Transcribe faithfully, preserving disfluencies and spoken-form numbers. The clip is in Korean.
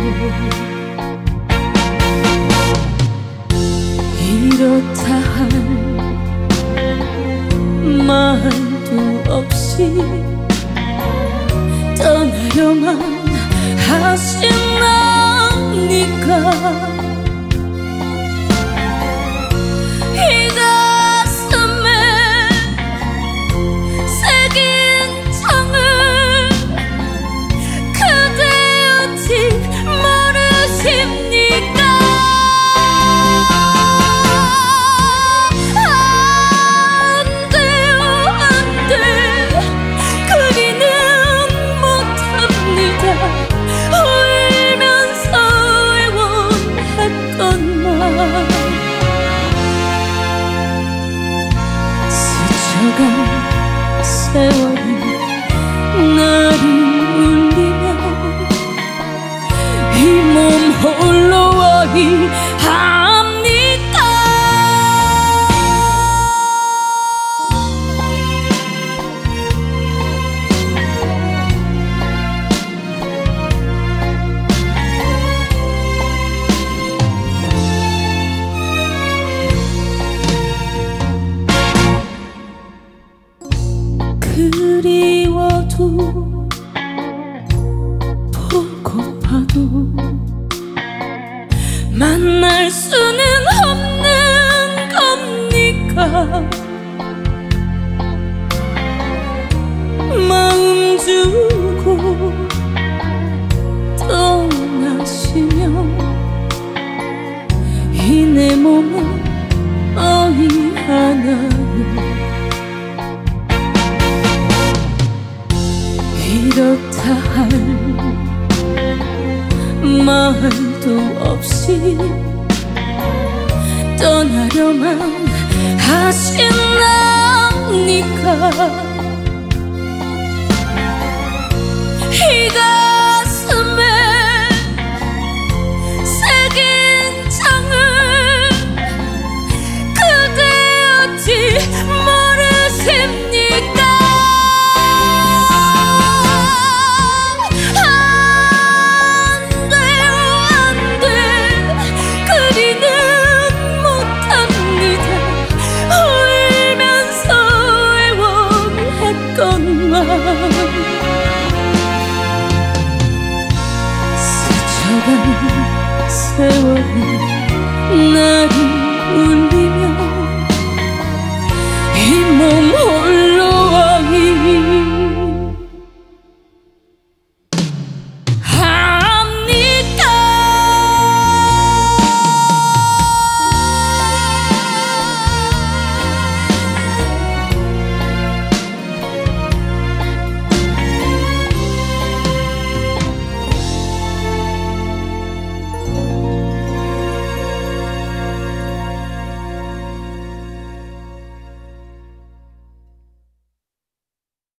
이렇다 할 말도 없이 떠나려만 하시나니까 이 가슴에 새긴 창을 그대 어찌 모르십니까? 스쳐간 세월이 나를 울리며 이 몸 홀로 어이합니까? 그리워도 보고파도 만날 수는 없는 겁니까? 마음 주고 떠나시면 이 내 몸은 어이하나요? 이렇다 할 말도 없이 떠나려만 하시나니까 이 가슴에 새긴 창을 그대 어찌 모르십니까? 스쳐간 세월이